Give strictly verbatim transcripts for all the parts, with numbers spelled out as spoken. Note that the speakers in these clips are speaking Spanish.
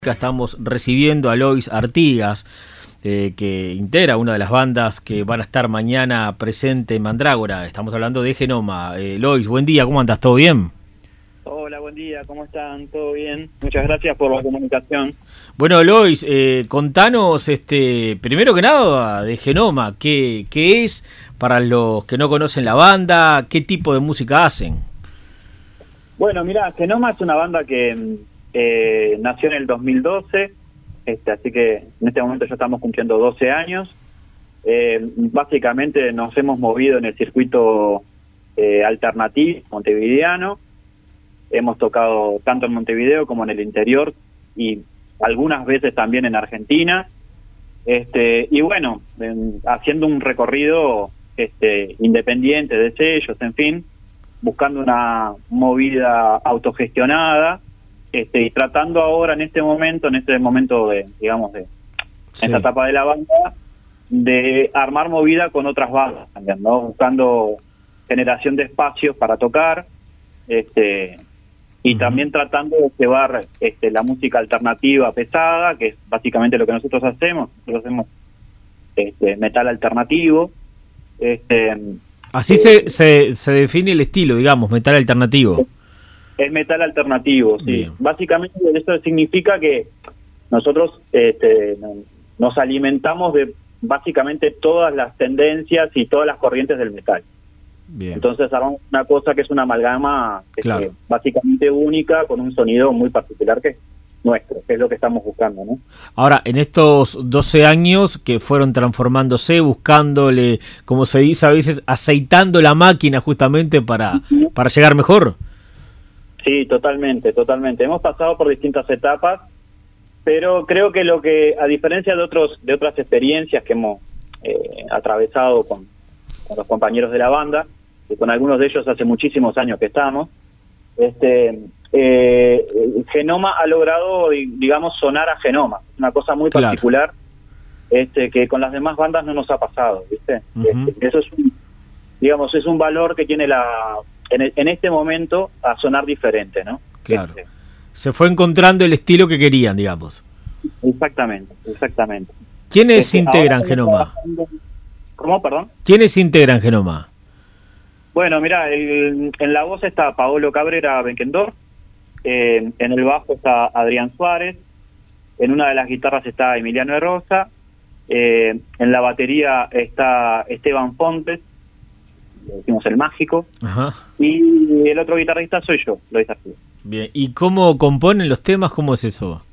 Acá estamos recibiendo a Lois Artigas, eh, que integra una de las bandas que van a estar mañana presente en Mandrágora. Estamos hablando de Genoma. Eh, Lois, buen día, ¿cómo andas? ¿Todo bien? Hola, buen día, ¿cómo están? ¿Todo bien? Muchas gracias por la comunicación. Bueno, Lois, eh, contanos, este, primero que nada, de Genoma, ¿qué, qué es para los que no conocen la banda? ¿Qué tipo de música hacen? Bueno, mira, Genoma es una banda que eh, nació en el dos mil doce, este, así que en este momento ya estamos cumpliendo doce años. Eh, básicamente nos hemos movido en el circuito eh, alternativo montevideano. Hemos tocado tanto en Montevideo como en el interior y algunas veces también en Argentina. Este, y bueno, en, haciendo un recorrido este, independiente de sellos, en fin, buscando una movida autogestionada, este, y tratando ahora en este momento, en este momento de, digamos, de Sí. esta etapa de la banda, de armar movida con otras bandas también, ¿no? Buscando generación de espacios para tocar, este, y uh-huh. también tratando de llevar este, la música alternativa pesada, que es básicamente lo que nosotros hacemos. Nosotros hacemos este, metal alternativo. Este, Así eh, se, se, se define el estilo, digamos, metal alternativo. Es metal alternativo, sí. Bien. Básicamente eso significa que nosotros este, nos alimentamos de básicamente todas las tendencias y todas las corrientes del metal. Bien. Entonces armamos una cosa que es una amalgama este, Claro. básicamente única, con un sonido muy particular que es nuestro, que es lo que estamos buscando, ¿no? Ahora, en estos doce años que fueron transformándose, buscándole, como se dice a veces, aceitando la máquina justamente para, para llegar mejor. Sí, totalmente, totalmente. Hemos pasado por distintas etapas, pero creo que lo que, a diferencia de otros de otras experiencias que hemos eh, atravesado con, con los compañeros de la banda, y con algunos de ellos hace muchísimos años que estamos, este eh, Genoma ha logrado, digamos, sonar a Genoma. Es una cosa muy Claro. particular, este que con las demás bandas no nos ha pasado, ¿viste? Uh-huh. Este, eso es un, digamos, es un valor que tiene la en, el, en este momento a sonar diferente, ¿no? Claro. Este, Se fue encontrando el estilo que querían, digamos. exactamente, exactamente. ¿Quiénes Este, integran ahora Genoma? ¿Cómo, perdón? ¿Quiénes integran Genoma? Bueno, mira, el, en la voz está Paolo Cabrera Benkendorf, eh, en el bajo está Adrián Suárez, en una de las guitarras está Emiliano de Rosa, eh, en la batería está Esteban Fontes, le decimos el mágico, Ajá. y el otro guitarrista soy yo, Lois Artigas. Bien. ¿Y cómo componen los temas? ¿Cómo es eso?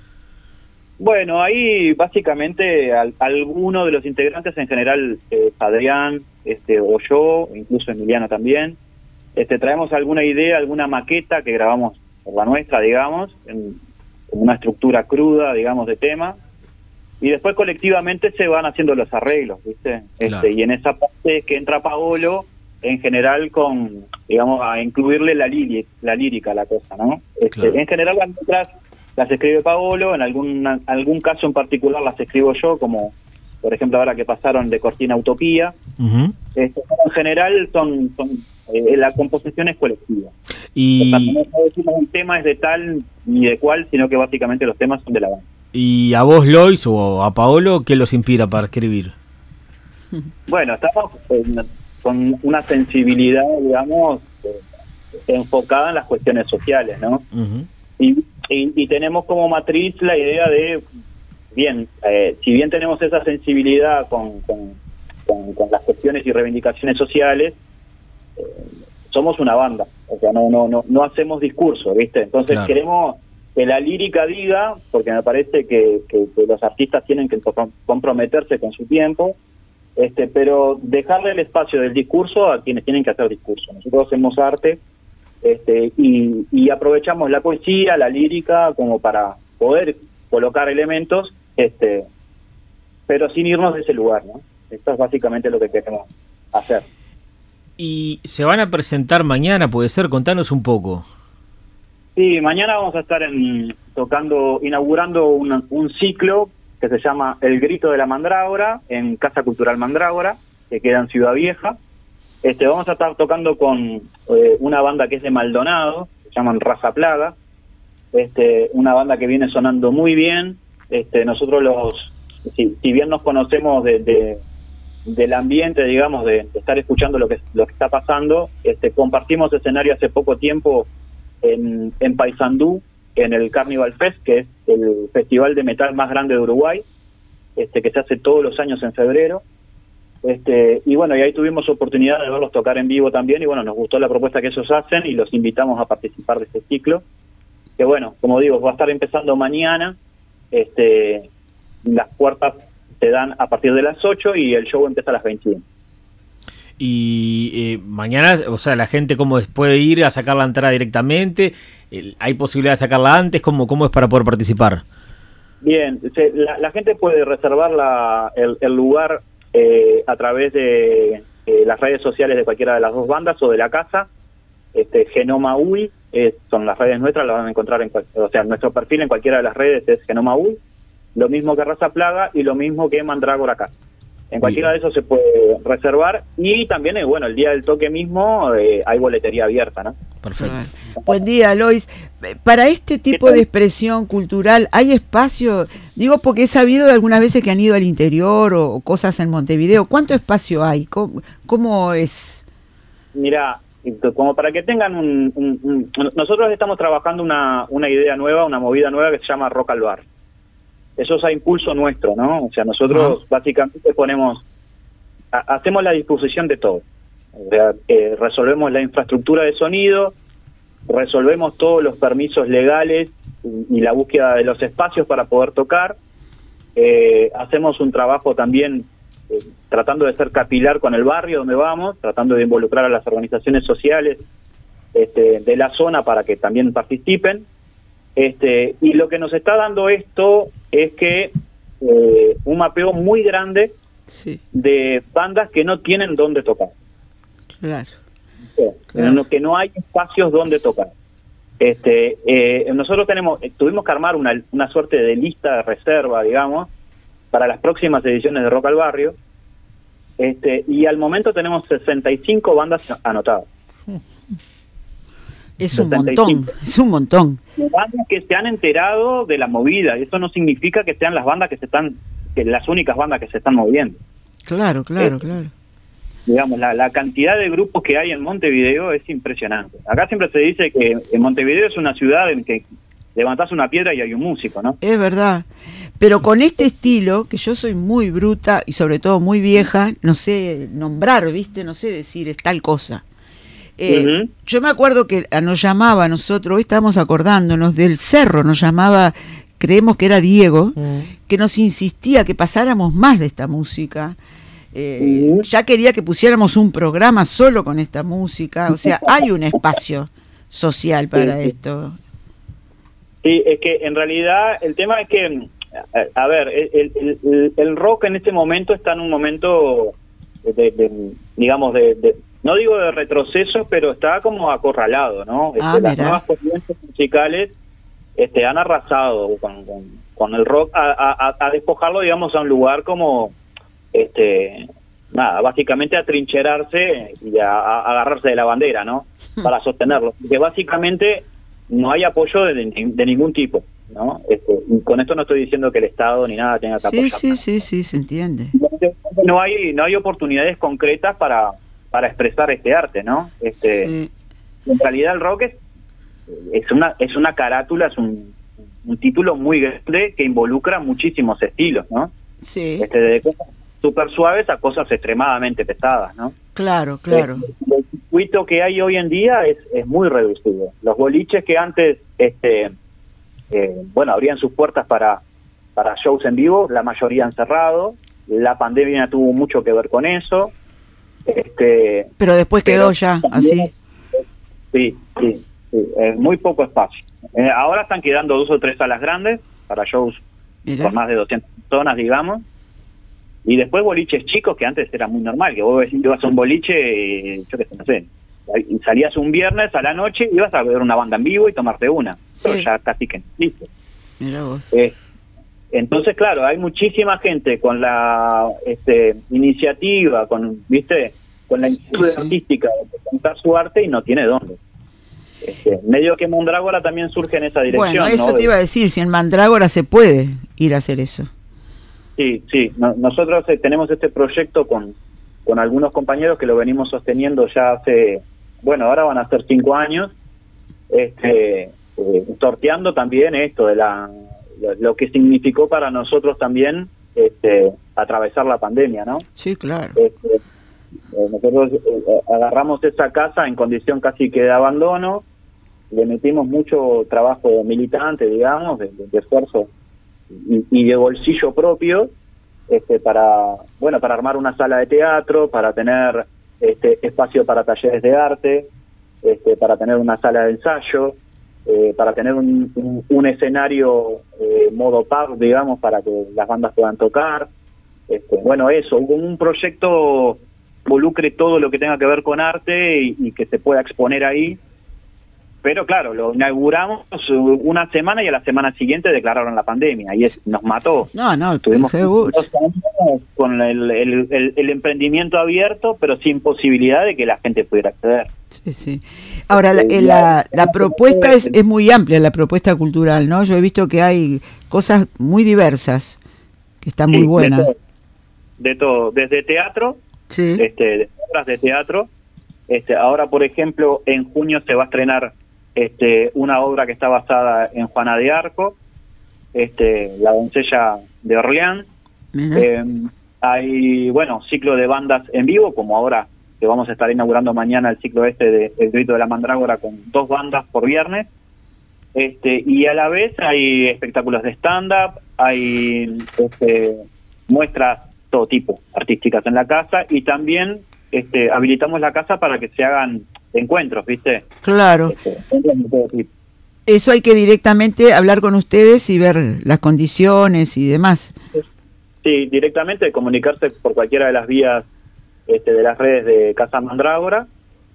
Bueno, ahí básicamente al, alguno de los integrantes, en general eh, Adrián, este, o yo, incluso Emiliano también, este, traemos alguna idea, alguna maqueta que grabamos por la nuestra, digamos, en, en una estructura cruda, digamos, de tema, y después colectivamente se van haciendo los arreglos, ¿viste? Este, Claro. Y en esa parte que entra Paolo, en general con, digamos, a incluirle la lírica, la lírica a la cosa, ¿no? Este, Claro. En general las letras las escribe Paolo, en algún, algún caso en particular las escribo yo, como por ejemplo ahora que pasaron de Cortina a Utopía. Uh-huh. Este, en general son, son eh, la composición es colectiva. Y, O sea, no decimos un tema es de tal ni de cual, sino que básicamente los temas son de la banda. y a vos, Lois, o a Paolo, ¿qué los inspira para escribir? Bueno, estamos en, con una sensibilidad, digamos, eh, enfocada en las cuestiones sociales, ¿no? Uh-huh. Y, y, y tenemos como matriz la idea de, bien, eh, si bien tenemos esa sensibilidad con, con, con, con las cuestiones y reivindicaciones sociales, eh, somos una banda, o sea, no no no no hacemos discurso, ¿viste? Entonces Claro. queremos que la lírica diga, porque me parece que, que, que los artistas tienen que comprometerse con su tiempo, este pero dejarle el espacio del discurso a quienes tienen que hacer discurso. Nosotros hacemos arte, este y, y aprovechamos la poesía, la lírica, como para poder colocar elementos, este pero sin irnos de ese lugar, ¿no? Esto es básicamente lo que queremos hacer. Y se van a presentar mañana, puede ser, contanos un poco. Sí, mañana vamos a estar en, tocando, inaugurando un, un ciclo que se llama El Grito de la Mandrágora, en Casa Cultural Mandrágora, que queda en Ciudad Vieja. Este, vamos a estar tocando con eh, una banda que es de Maldonado, se llaman Raza Plaga. este, una banda que viene sonando muy bien. Este, nosotros los, si, si bien nos conocemos de, de, del ambiente, digamos, de, de estar escuchando lo que lo que está pasando, este, compartimos escenario hace poco tiempo en, en Paysandú, en el Carnival Fest, que es el festival de metal más grande de Uruguay, este, que se hace todos los años en febrero. Este, y bueno, y ahí tuvimos oportunidad de verlos tocar en vivo también, y bueno, nos gustó la propuesta que ellos hacen y los invitamos a participar de este ciclo, que bueno, como digo, va a estar empezando mañana. Este, las puertas se dan a partir de las ocho y el show empieza a las veintiuno. Y eh, mañana, o sea, la gente cómo es, puede ir a sacar la entrada directamente, ¿hay posibilidad de sacarla antes? ¿Cómo, cómo es para poder participar? Bien, se, la, la gente puede reservar la, el, el lugar eh, a través de eh, las redes sociales de cualquiera de las dos bandas o de la casa. Este, Genoma U I eh, son las redes nuestras, las van a encontrar en, o sea, nuestro perfil en cualquiera de las redes es Genoma U I, lo mismo que Raza Plaga y lo mismo que Mandrágora acá. En cualquiera de esos se puede reservar, y también, eh, bueno, el día del toque mismo eh, hay boletería abierta, ¿no? Perfecto. Buen día, Lois. Para este tipo de expresión cultural, ¿hay espacio? Digo, porque he sabido de algunas veces que han ido al interior o, o cosas en Montevideo. ¿Cuánto espacio hay? ¿Cómo, cómo es? Mira, como para que tengan un, un, un... Nosotros estamos trabajando una, una idea nueva, una movida nueva que se llama Rock al Bar. Eso es a impulso nuestro, ¿no? O sea, nosotros uh-huh. básicamente ponemos, a, hacemos la disposición de todo. O sea, eh, resolvemos la infraestructura de sonido, resolvemos todos los permisos legales y, y la búsqueda de los espacios para poder tocar. Eh, hacemos un trabajo también eh, tratando de ser capilar con el barrio donde vamos, tratando de involucrar a las organizaciones sociales este, de la zona para que también participen. Este, y lo que nos está dando esto es que eh, un mapeo muy grande sí. de bandas que no tienen dónde tocar. Claro. Sí, claro. No, que no hay espacios donde tocar. Este, eh, nosotros tenemos, tuvimos que armar una, una suerte de lista de reserva, digamos, para las próximas ediciones de Rock al Barrio. Este, y al momento tenemos sesenta y cinco bandas anotadas. Es un montón, es un montón. Bandas que se han enterado de la movida, y eso no significa que sean las bandas que se están, que las únicas bandas que se están moviendo. Claro, claro, eh, claro. Digamos, la, la cantidad de grupos que hay en Montevideo es impresionante. Acá siempre se dice que en Montevideo es una ciudad en que levantás una piedra y hay un músico, ¿no? Es verdad. Pero con este estilo, que yo soy muy bruta y sobre todo muy vieja, no sé nombrar, ¿viste? No sé decir es tal cosa. Eh, uh-huh. Yo me acuerdo que nos llamaba a nosotros, hoy estábamos acordándonos del Cerro, nos llamaba, creemos que era Diego, uh-huh. que nos insistía que pasáramos más de esta música. Eh, uh-huh. Ya quería que pusiéramos un programa solo con esta música, o sea, hay un espacio social para sí, esto. Sí, es que en realidad el tema es que, a, a ver, el, el, el rock en este momento está en un momento, de, de, digamos, de... de no digo de retroceso, pero está como acorralado, ¿no? Este, ah, las nuevas corrientes musicales este, han arrasado con, con, con el rock a, a, a despojarlo, digamos, a un lugar como, este, nada, básicamente a trincherarse y a, a agarrarse de la bandera, ¿no? Para sostenerlo. Porque básicamente no hay apoyo de, de, de ningún tipo, ¿no? Este, y con esto no estoy diciendo que el Estado ni nada tenga que apoyar. Sí, sí, sí, sí, se entiende. No hay, no hay oportunidades concretas para... para expresar este arte, ¿no? Este, sí. En realidad el rock es, es una es una carátula, es un, un título muy grande que involucra muchísimos estilos, ¿no? Sí. Este, desde cosas súper suaves a cosas extremadamente pesadas, ¿no? Claro, claro. El, el circuito que hay hoy en día es, es muy reducido. Los boliches que antes, este, eh, bueno, abrían sus puertas para, para shows en vivo, la mayoría han cerrado. La pandemia tuvo mucho que ver con eso. Este, pero después quedó pero ya también, así. Sí, sí, sí, es muy poco espacio. Eh, ahora están quedando dos o tres salas grandes para shows Mirá. Con más de doscientas personas, digamos. Y después boliches chicos que antes era muy normal, que vos ibas a un boliche, yo qué sé, no sé, salías un viernes a la noche y ibas a ver una banda en vivo y tomarte una. Sí. Pero ya casi que listo. Mirá vos. Eh, Entonces, claro, hay muchísima gente con la este, iniciativa, con, ¿viste? Con la inquietud sí, sí. artística de presentar su arte y no tiene dónde. Este, medio que Mandrágora también surge en esa dirección. Bueno, eso ¿no? te iba a decir, si en Mandrágora se puede ir a hacer eso. Sí, sí, no, nosotros eh, tenemos este proyecto con, con algunos compañeros que lo venimos sosteniendo ya hace, bueno, ahora van a ser cinco años, este, eh, sorteando también esto de la lo, lo que significó para nosotros también este, atravesar la pandemia, ¿no? Sí, claro. Este, eh, nosotros eh, agarramos esa casa en condición casi que de abandono, le metimos mucho trabajo militante, digamos, de, de esfuerzo y, y de bolsillo propio, este, para, bueno, para armar una sala de teatro, para tener este espacio para talleres de arte, este, para tener una sala de ensayo, eh, para tener un, un, un escenario eh, modo pub, digamos, para que las bandas puedan tocar. Este, bueno, eso, un proyecto involucre todo lo que tenga que ver con arte y, y que se pueda exponer ahí. Pero claro, lo inauguramos una semana y a la semana siguiente declararon la pandemia y es, nos mató. No, no, tuvimos seguro. dos años con el, el, el, el emprendimiento abierto, pero sin posibilidad de que la gente pudiera acceder. Sí, sí. Ahora, la, la, la, la propuesta es, es muy amplia, la propuesta cultural, ¿no? Yo he visto que hay cosas muy diversas, que están muy sí, buenas. De todo, de todo, desde teatro, sí. este, obras de teatro. Este, ahora, por ejemplo, en junio se va a estrenar Este, una obra que está basada en Juana de Arco, este, la doncella de Orleans. Eh, hay, bueno, ciclo de bandas en vivo, como ahora que vamos a estar inaugurando mañana el ciclo este de El Grito de la Mandrágora con dos bandas por viernes. Este, y a la vez hay espectáculos de stand-up, hay este, muestras todo tipo artísticas en la casa y también este, habilitamos la casa para que se hagan encuentros, ¿viste? Claro. Este, eso hay que directamente hablar con ustedes y ver las condiciones y demás. Sí, directamente comunicarse por cualquiera de las vías este, de las redes de Casa Mandrágora,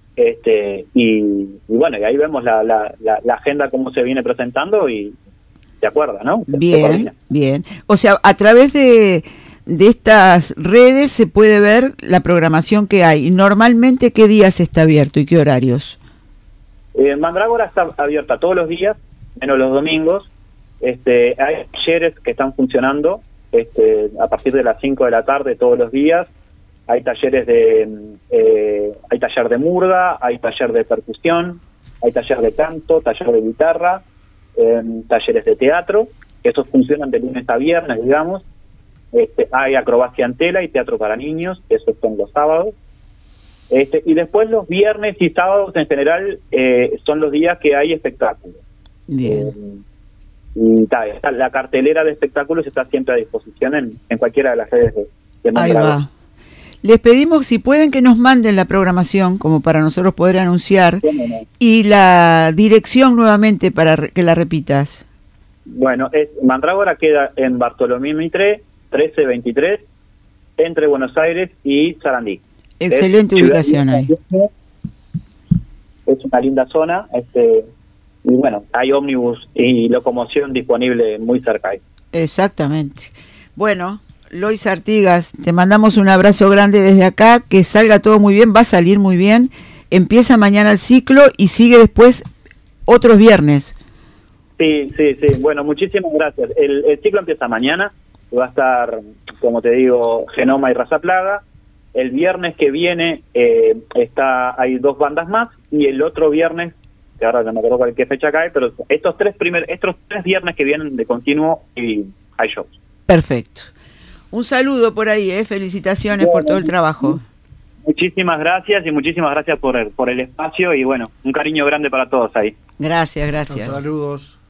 este, y, y bueno, y ahí vemos la, la, la, la agenda cómo se viene presentando y se acuerda, ¿no? Bien, bien. O sea, a través de de estas redes se puede ver la programación que hay. ¿Y normalmente qué días está abierto y qué horarios? Eh, Mandrágora está abierta todos los días, menos los domingos. Este, hay talleres que están funcionando este, a partir de las cinco de la tarde todos los días. Hay talleres de eh, hay taller de murga, hay taller de percusión, hay taller de canto, taller de guitarra, eh, talleres de teatro, que esos funcionan de lunes a viernes, digamos. Este, hay acrobacia en tela y teatro para niños, esos son los sábados. Este, y después los viernes y sábados en general eh, son los días que hay espectáculos. Bien. Eh, y ta, está, la cartelera de espectáculos está siempre a disposición en, en cualquiera de las redes de, de Mandrágora. Ahí va. Les pedimos si pueden que nos manden la programación como para nosotros poder anunciar ¿Cómo no? Y la dirección nuevamente para que la repitas. Bueno, es, Mandrágora queda en Bartolomé Mitre trece veintitrés entre Buenos Aires y Sarandí. Excelente es ubicación ahí. Es una linda zona, este, y bueno, hay ómnibus y locomoción disponible muy cerca ahí. Exactamente. Bueno, Lois Artigas, te mandamos un abrazo grande desde acá, que salga todo muy bien, va a salir muy bien. Empieza mañana el ciclo y sigue después otros viernes. Sí, sí, sí. Bueno, muchísimas gracias. El, el ciclo empieza mañana. Va a estar, como te digo, Genoma y Raza Plaga. El viernes que viene eh, está hay dos bandas más y el otro viernes, que ahora no me acuerdo cuál qué fecha cae, pero estos tres primer, estos tres viernes que vienen de continuo y hay shows. Perfecto. Un saludo por ahí, eh. Felicitaciones bueno, por todo el trabajo. Muchísimas gracias y muchísimas gracias por el, por el espacio y bueno, un cariño grande para todos ahí. Gracias, gracias. Saludos.